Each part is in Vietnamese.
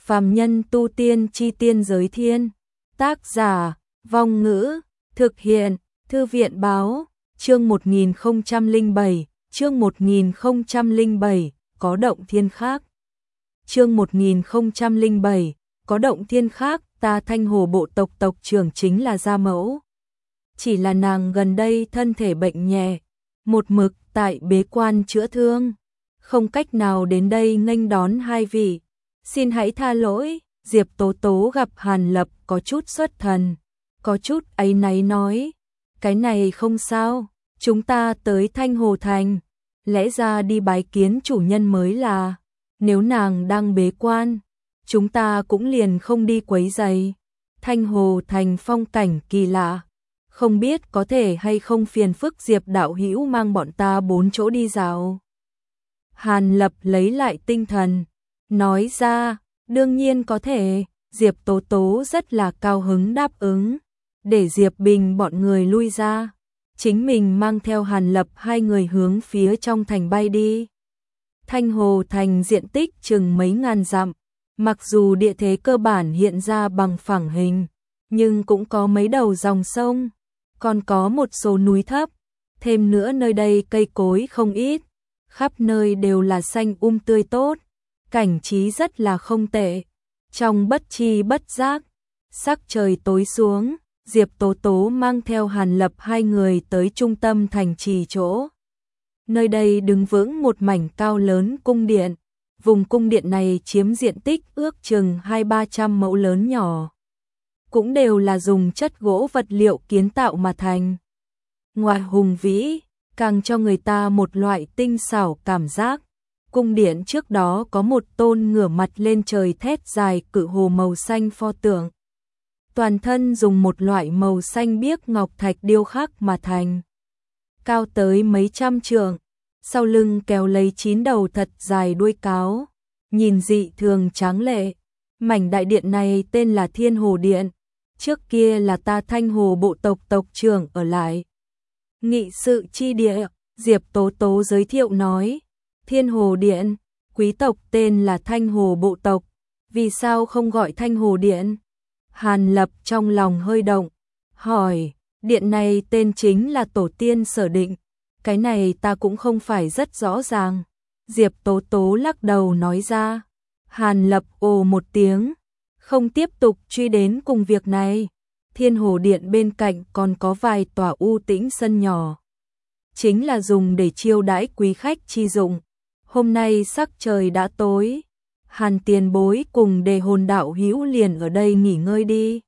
Phàm nhân tu tiên chi tiên giới thiên. Tác giả, Vong Ngữ, thực hiện, Thư viện báo, chương 1007, chương 1007, có động thiên khác. Chương 1007, có động thiên khác, ta Thanh Hồ bộ tộc tộc trưởng chính là Gia Mẫu. Chỉ là nàng gần đây thân thể bệnh nhẹ, một mực tại bế quan chữa thương, không cách nào đến đây nghênh đón hai vị. Xin hãy tha lỗi. Diệp Tố Tố gặp Hàn Lập có chút xuất thần, có chút áy náy nói, cái này không sao, chúng ta tới Thanh Hồ Thành, lẽ ra đi bái kiến chủ nhân mới là, nếu nàng đang bế quan, chúng ta cũng liền không đi quấy rầy. Thanh Hồ Thành phong cảnh kỳ lạ, không biết có thể hay không phiền phức Diệp đạo hữu mang bọn ta 4 chỗ đi dạo. Hàn Lập lấy lại tinh thần, nói ra, đương nhiên có thể. Diệp Tố Tố rất là cao hứng đáp ứng, để Diệp Bình bọn người lui ra, chính mình mang theo Hàn Lập hai người hướng phía trong thành bay đi. Thanh Hồ Thành diện tích chừng mấy ngàn dặm, mặc dù địa thế cơ bản hiện ra bằng phẳng hình, nhưng cũng có mấy đầu dòng sông, còn có một số núi thấp, thêm nữa nơi đây cây cối không ít, khắp nơi đều là xanh tươi tốt, cảnh trí rất là không tệ. Trong bất chi bất giác, sắc trời tối xuống, Diệp Tố Tố mang theo Hàn Lập hai người tới trung tâm thành trì chỗ. Nơi đây đứng vững một mảnh cao lớn cung điện, vùng cung điện này chiếm diện tích ước chừng 200-300 mẫu lớn nhỏ, cũng đều là dùng chất gỗ vật liệu kiến tạo mà thành. Ngoài hùng vĩ, càng cho người ta một loại tinh xảo cảm giác. Cung điện trước đó có một tôn ngửa mặt lên trời thét dài cự hồ màu xanh pho tượng. Toàn thân dùng một loại màu xanh biếc ngọc thạch điêu khắc mà thành. Cao tới mấy trăm trượng, sau lưng kéo lấy 9 đầu thật dài đuôi cáo, nhìn dị thường tráng lệ. Mảnh đại điện này tên là Thiên Hồ Điện, trước kia là ta Thanh Hồ bộ tộc tộc trưởng ở lại. Nghị sự chi địa, Diệp Tố Tố giới thiệu nói. Thiên Hồ Điện, quý tộc tên là Thanh Hồ bộ tộc, vì sao không gọi Thanh Hồ Điện? Hàn Lập trong lòng hơi động, hỏi, điện này tên chính là tổ tiên sở định, cái này ta cũng không phải rất rõ ràng. Diệp Tố Tố lắc đầu nói ra. Hàn Lập ồ một tiếng, không tiếp tục truy đến cùng việc này. Thiên Hồ Điện bên cạnh còn có vài tòa u tĩnh sân nhỏ, chính là dùng để chiêu đãi quý khách chi dụng. Hôm nay sắc trời đã tối, Hàn tiền bối cùng Đề Hồn đạo hữu liền ở đây nghỉ ngơi đi.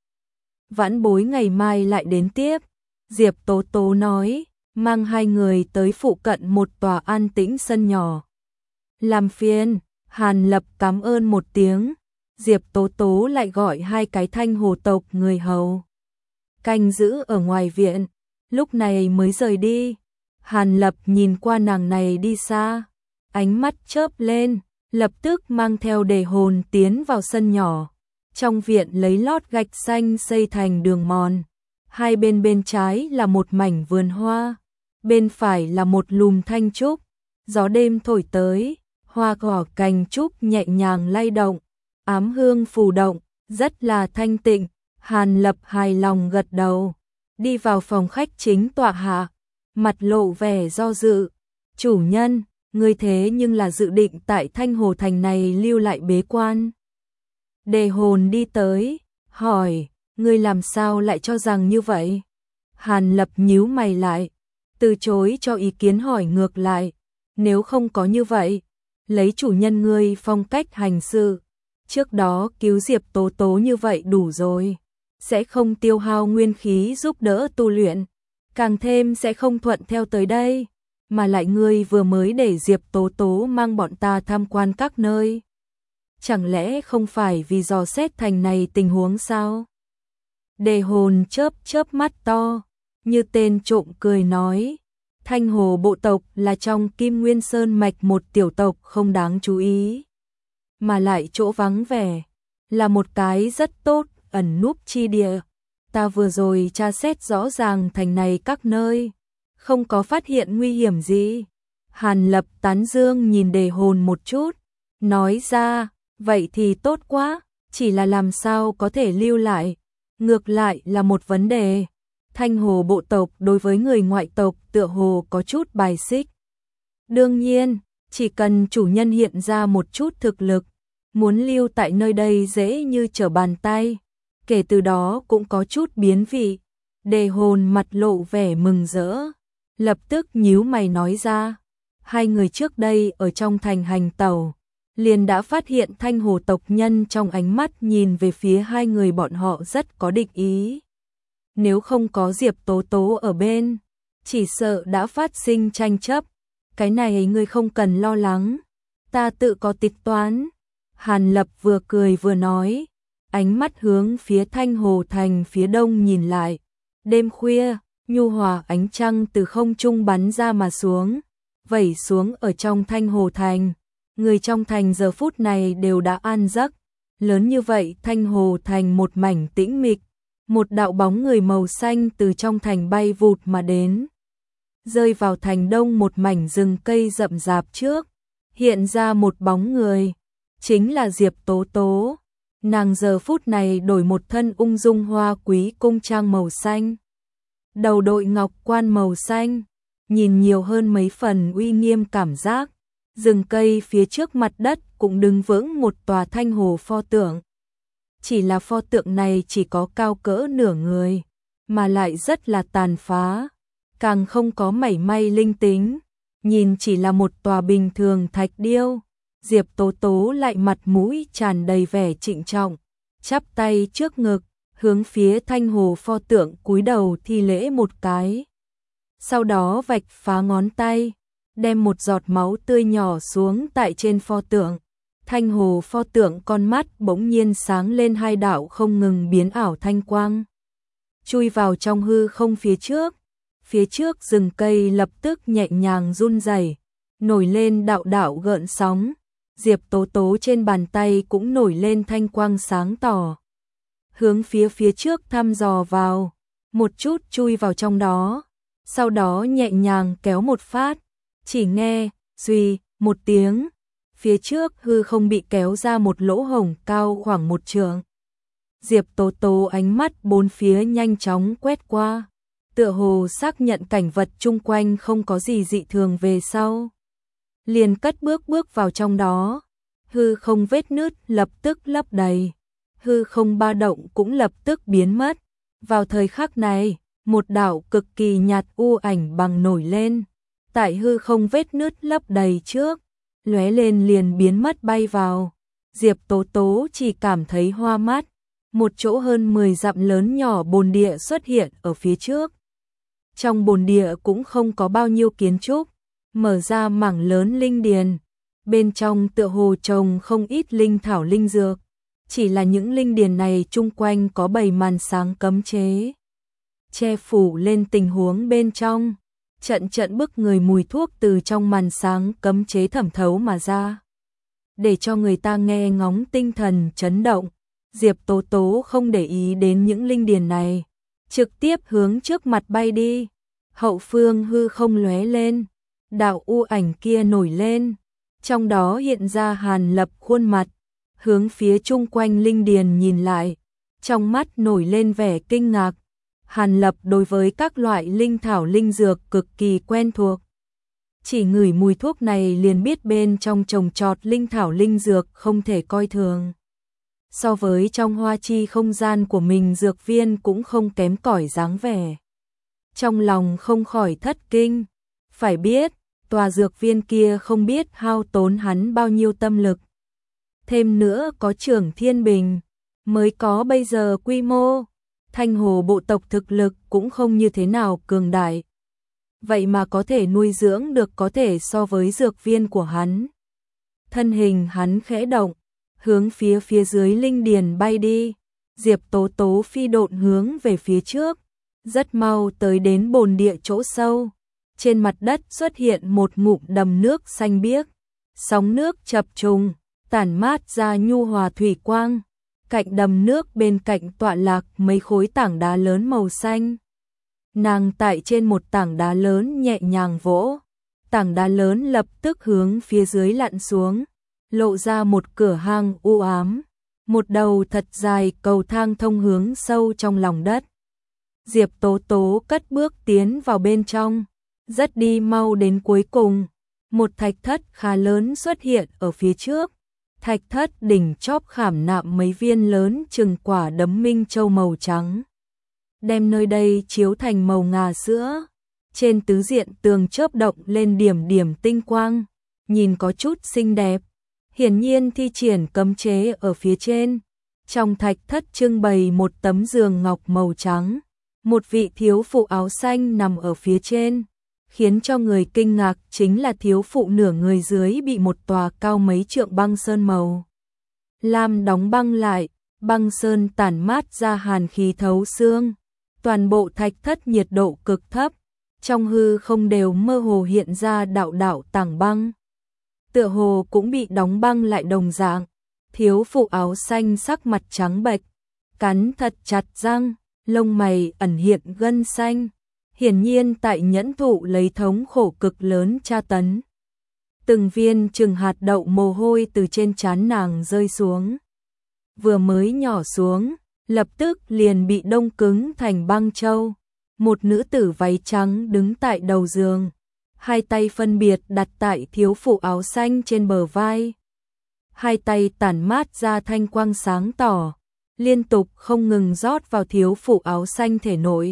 Vãn bối ngày mai lại đến tiếp. Diệp Tố Tố nói, mang hai người tới phụ cận một tòa an tĩnh sân nhỏ. Làm phiền. Hàn Lập cảm ơn một tiếng. Diệp Tố Tố lại gọi hai cái Thanh Hồ tộc người hầu canh giữ ở ngoài viện, lúc này mới rời đi. Hàn Lập nhìn qua nàng này đi xa, ánh mắt chớp lên, lập tức mang theo Đề Hồn tiến vào sân nhỏ. Trong viện lấy lót gạch xanh xây thành đường mòn, hai bên trái là một mảnh vườn hoa, bên phải là một lùm thanh trúc. Gió đêm thổi tới, hoa cỏ cành trúc nhẹ nhàng lay động, ám hương phù động, rất là thanh tịnh. Hàn Lập hài lòng gật đầu, đi vào phòng khách chính tọa hạ, mặt lộ vẻ do dự. Chủ nhân, ngươi thế nhưng là dự định tại Thanh Hồ Thành này lưu lại bế quan. Đề Hồn đi tới, hỏi, ngươi làm sao lại cho rằng như vậy? Hàn Lập nhíu mày lại, từ chối cho ý kiến hỏi ngược lại, nếu không có như vậy, lấy chủ nhân ngươi phong cách hành sự, trước đó cứu Diệp Tố Tố như vậy đủ rồi, sẽ không tiêu hao nguyên khí giúp đỡ tu luyện, càng thêm sẽ không thuận theo tới đây, mà lại ngươi vừa mới để Diệp Tố Tố mang bọn ta tham quan các nơi. Chẳng lẽ không phải vì dò xét thành này tình huống sao? Đề Hồn chớp mắt to, như tên trộm cười nói, Thanh Hồ bộ tộc là trong Kim Nguyên Sơn mạch một tiểu tộc không đáng chú ý, mà lại chỗ vắng vẻ, là một cái rất tốt ẩn núp chi địa. Ta vừa rồi tra xét rõ ràng thành này các nơi, không có phát hiện nguy hiểm gì. Hàn Lập tán dương nhìn Đề Hồn một chút, nói ra, vậy thì tốt quá, chỉ là làm sao có thể lưu lại, ngược lại là một vấn đề. Thanh Hồ bộ tộc đối với người ngoại tộc tựa hồ có chút bài xích. Đương nhiên, chỉ cần chủ nhân hiện ra một chút thực lực, muốn lưu tại nơi đây dễ như trở bàn tay. Kể từ đó cũng có chút biến vị. Đề Hồn mặt lộ vẻ mừng rỡ, lập tức nhíu mày nói ra. Hai người trước đây ở trong thành hành tẩu, liền đã phát hiện Thanh Hồ tộc nhân trong ánh mắt nhìn về phía hai người bọn họ rất có địch ý. Nếu không có Diệp Tố Tố ở bên, chỉ sợ đã phát sinh tranh chấp. Cái này ngươi không cần lo lắng, ta tự có tính toán. Hàn Lập vừa cười vừa nói, ánh mắt hướng phía Thanh Hồ thành phía đông nhìn lại. Đêm khuya, nhu hòa ánh trăng từ không trung bắn ra mà xuống, vẩy xuống ở trong Thanh Hồ thành. Người trong thành giờ phút này đều đã an giấc. Lớn như vậy Thanh Hồ thành một mảnh tĩnh mịch. Một đạo bóng người màu xanh từ trong thành bay vụt mà đến, rơi vào thành đông một mảnh rừng cây rậm rạp trước. Hiện ra một bóng người, chính là Diệp Tố Tố. Nàng giờ phút này đổi một thân ung dung hoa quý cung trang màu xanh, đầu đội ngọc quan màu xanh, nhìn nhiều hơn mấy phần uy nghiêm cảm giác. Rừng cây phía trước mặt đất cũng đứng vững một tòa Thanh Hồ pho tượng. Chỉ là pho tượng này chỉ có cao cỡ nửa người, mà lại rất là tàn phá, càng không có mảy may linh tính, nhìn chỉ là một tòa bình thường thạch điêu. Diệp Tố Tố lại mặt mũi tràn đầy vẻ trịnh trọng, chắp tay trước ngực, hướng phía Thanh Hồ pho tượng cúi đầu thi lễ một cái. Sau đó vạch phá ngón tay, đem một giọt máu tươi nhỏ xuống tại trên pho tượng. Thanh Hồ pho tượng con mắt bỗng nhiên sáng lên hai đạo không ngừng biến ảo thanh quang, chui vào trong hư không phía trước. Phía trước rừng cây lập tức nhẹ nhàng run rẩy, nổi lên đạo đạo gợn sóng. Diệp Tố Tố trên bàn tay cũng nổi lên thanh quang sáng tỏ, hướng phía trước thăm dò vào, một chút chui vào trong đó, sau đó nhẹ nhàng kéo một phát, chỉ nghe suy một tiếng, phía trước hư không bị kéo ra một lỗ hổng cao khoảng 1 trượng. Diệp Tố Tố ánh mắt bốn phía nhanh chóng quét qua, tựa hồ xác nhận cảnh vật chung quanh không có gì dị thường về sau, liền cất bước vào trong đó. Hư không vết nứt lập tức lấp đầy, hư không ba động cũng lập tức biến mất. Vào thời khắc này, một đạo cực kỳ nhạt u ảnh bằng nổi lên, tại hư không vết nứt lấp đầy trước, lóe lên liền biến mất bay vào. Diệp Tố Tố chỉ cảm thấy hoa mắt, một chỗ hơn 10 dặm lớn nhỏ bồn địa xuất hiện ở phía trước. Trong bồn địa cũng không có bao nhiêu kiến trúc, mở ra mảng lớn linh điền, bên trong tựa hồ trồng không ít linh thảo linh dược, chỉ là những linh điền này chung quanh có bầy màn sáng cấm chế, che phủ lên tình huống bên trong. Trận bức người mùi thuốc từ trong màn sáng cấm chế thẩm thấu mà ra, để cho người ta nghe ngóng tinh thần chấn động. Diệp Tố Tố không để ý đến những linh điền này, trực tiếp hướng trước mặt bay đi. Hậu phương hư không lóe lên, đạo u ảnh kia nổi lên, trong đó hiện ra Hàn Lập khuôn mặt, hướng phía chung quanh linh điền nhìn lại, trong mắt nổi lên vẻ kinh ngạc. Hàn Lập đối với các loại linh thảo linh dược cực kỳ quen thuộc, chỉ ngửi mùi thuốc này liền biết bên trong trồng trọt linh thảo linh dược không thể coi thường. So với trong hoa chi không gian của mình dược viên cũng không kém cỏi dáng vẻ. Trong lòng không khỏi thất kinh, phải biết, tòa dược viên kia không biết hao tốn hắn bao nhiêu tâm lực. Thêm nữa có Trưởng Thiên Bình, mới có bây giờ quy mô. Thanh Hồ bộ tộc thực lực cũng không như thế nào cường đại, vậy mà có thể nuôi dưỡng được có thể so với dược viên của hắn. Thân hình hắn khẽ động, hướng phía dưới linh điền bay đi. Diệp Tố Tố phi độn hướng về phía trước, rất mau tới đến bồn địa chỗ sâu. Trên mặt đất xuất hiện một ngụm đầm nước xanh biếc, sóng nước chập trùng, tản mát ra nhu hòa thủy quang. Cạnh đầm nước bên cạnh tọa lạc mấy khối tảng đá lớn màu xanh. Nàng tại trên một tảng đá lớn nhẹ nhàng vỗ, tảng đá lớn lập tức hướng phía dưới lặn xuống, lộ ra một cửa hang u ám. một đầu thật dài cầu thang thông hướng sâu trong lòng đất. Diệp Tố Tố cất bước tiến vào bên trong, rất đi mau đến cuối cùng. Một thạch thất khá lớn xuất hiện ở phía trước. Thạch thất đỉnh chóp khảm nạm mấy viên lớn chừng quả đấm minh châu màu trắng, đem nơi đây chiếu thành màu ngà sữa. Trên tứ diện tường chớp động lên điểm điểm tinh quang, nhìn có chút xinh đẹp. Hiển nhiên thi triển cấm chế ở phía trên. Trong thạch thất trưng bày một tấm giường ngọc màu trắng, một vị thiếu phụ áo xanh nằm ở phía trên. Khiến cho người kinh ngạc chính là thiếu phụ nửa người dưới bị một tòa cao mấy trượng băng sơn màu lam đóng băng lại, băng sơn tản mát ra hàn khí thấu xương. Toàn bộ thạch thất nhiệt độ cực thấp, trong hư không đều mơ hồ hiện ra đạo đạo tảng băng, tựa hồ cũng bị đóng băng lại đồng dạng. Thiếu phụ áo xanh sắc mặt trắng bệch, cắn thật chặt răng, lông mày ẩn hiện gân xanh, hiển nhiên tại nhẫn thụ lấy thống khổ cực lớn tra tấn. Từng viên chừng hạt đậu mồ hôi từ trên trán nàng rơi xuống. Vừa mới nhỏ xuống, lập tức liền bị đông cứng thành băng châu. Một nữ tử váy trắng đứng tại đầu giường, hai tay phân biệt đặt tại thiếu phụ áo xanh trên bờ vai. Hai tay tản mát ra thanh quang sáng tỏ, liên tục không ngừng rót vào thiếu phụ áo xanh thể nội.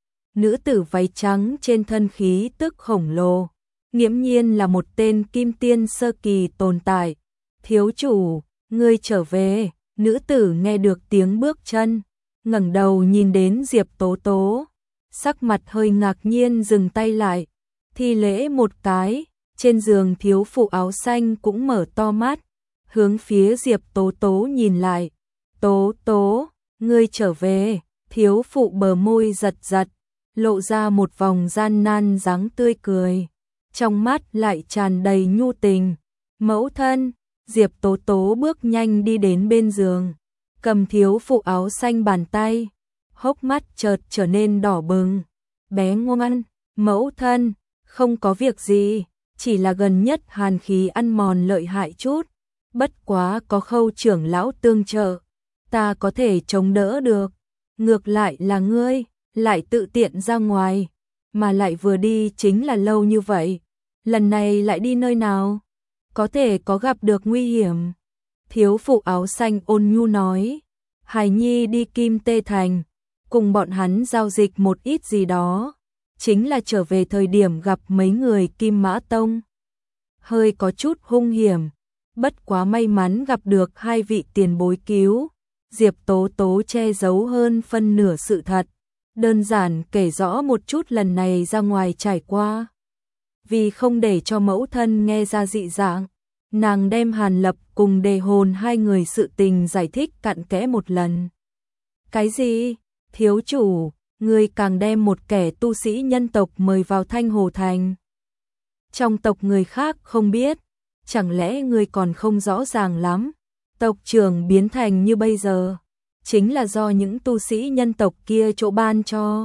Nữ tử váy trắng trên thân khí tức khổng lồ, nghiễm nhiên là một tên kim tiên sơ kỳ tồn tại. Thiếu chủ, ngươi trở về. Nữ tử nghe được tiếng bước chân, ngẩng đầu nhìn đến Diệp Tố Tố, sắc mặt hơi ngạc nhiên dừng tay lại, thi lễ một cái. Trên giường thiếu phụ áo xanh cũng mở to mắt, hướng phía Diệp Tố Tố nhìn lại. Tố Tố, ngươi trở về. Thiếu phụ bờ môi giật giật, lộ ra một vòng gian nan dáng tươi cười, trong mắt lại tràn đầy nhu tình. Mẫu thân. Diệp Tố Tố bước nhanh đi đến bên giường, cầm thiếu phụ áo xanh bàn tay, hốc mắt chợt trở nên đỏ bừng. Bé ngoan, mẫu thân, không có việc gì, chỉ là gần nhất hàn khí ăn mòn lợi hại chút, bất quá có Khâu trưởng lão tương trợ, ta có thể chống đỡ được. Ngược lại là ngươi, lại tự tiện ra ngoài, mà lại vừa đi chính là lâu như vậy, lần này lại đi nơi nào? Có thể có gặp được nguy hiểm. Thiếu phụ áo xanh ôn nhu nói, Hải Nhi đi Kim Tê Thành, cùng bọn hắn giao dịch một ít gì đó, chính là trở về thời điểm gặp mấy người Kim Mã Tông. Hơi có chút hung hiểm, bất quá may mắn gặp được hai vị tiền bối cứu. Diệp Tố Tố che giấu hơn phân nửa sự thật, đơn giản kể rõ một chút lần này ra ngoài trải qua. Vì không để cho mẫu thân nghe ra dị dạng, nàng đem Hàn Lập cùng Đề Hồn hai người sự tình giải thích cặn kẽ một lần. Cái gì? Thiếu chủ, ngươi càng đem một kẻ tu sĩ nhân tộc mời vào Thanh Hồ Thành. Trong tộc người khác không biết, chẳng lẽ ngươi còn không rõ ràng lắm? Tộc trưởng biến thành như bây giờ, chính là do những tu sĩ nhân tộc kia chỗ ban cho.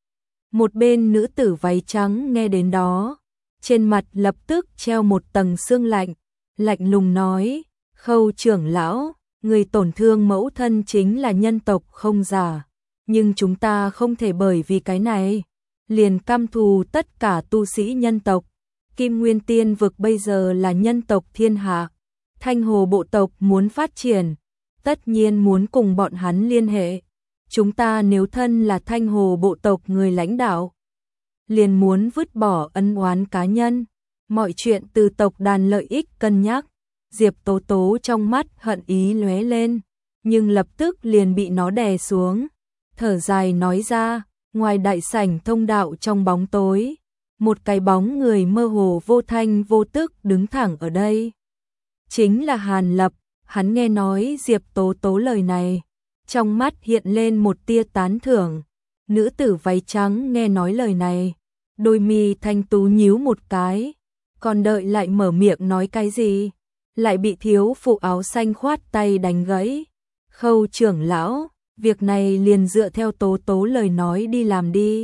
Một bên nữ tử váy trắng nghe đến đó, trên mặt lập tức treo một tầng sương lạnh, lạnh lùng nói, Khâu trưởng lão, người tổn thương mẫu thân chính là nhân tộc không giả, nhưng chúng ta không thể bởi vì cái này liền căm thù tất cả tu sĩ nhân tộc. Kim Nguyên Tiên vực bây giờ là nhân tộc thiên hạ, Thanh Hồ bộ tộc muốn phát triển, tất nhiên muốn cùng bọn hắn liên hệ. Chúng ta nếu thân là Thanh Hồ bộ tộc người lãnh đạo, liền muốn vứt bỏ ân oán cá nhân, mọi chuyện từ tộc đàn lợi ích cân nhắc. Diệp Tố Tố trong mắt hận ý lóe lên, nhưng lập tức liền bị nó đè xuống, thở dài nói ra. Ngoài đại sảnh thông đạo trong bóng tối, một cái bóng người mơ hồ vô thanh vô tức đứng thẳng ở đây. Chính là Hàn Lập. Hắn nghe nói Diệp Tố Tố lời này, trong mắt hiện lên một tia tán thưởng. Nữ tử váy trắng nghe nói lời này, đôi mi thanh tú nhíu một cái, còn đợi lại mở miệng nói cái gì, lại bị thiếu phụ áo xanh khoát tay đánh gãy. Khâu trưởng lão, việc này liền dựa theo Tố Tố lời nói đi làm đi.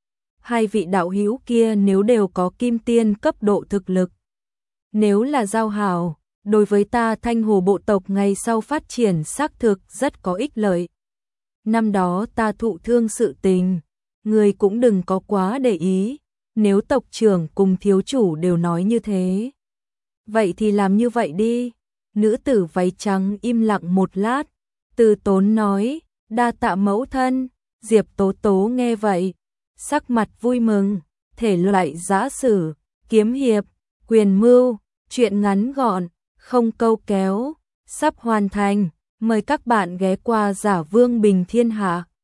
Hai vị đạo hữu kia nếu đều có kim tiên cấp độ thực lực, nếu là giao hảo, đối với ta Thanh Hồ bộ tộc ngày sau phát triển xác thực rất có ích lợi. Năm đó ta thụ thương sự tình, người cũng đừng có quá để ý, nếu tộc trưởng cùng thiếu chủ đều nói như thế. Vậy thì làm như vậy đi. Nữ tử váy trắng im lặng một lát, Từ Tốn nói, đa tạ mẫu thân. Diệp Tố Tố nghe vậy, sắc mặt vui mừng, thể loại giã sử, kiếm hiệp, quyền mưu, truyện ngắn gọn, không câu kéo, sắp hoàn thành. Mời các bạn ghé qua Giả Vương Bình Thiên Hạ.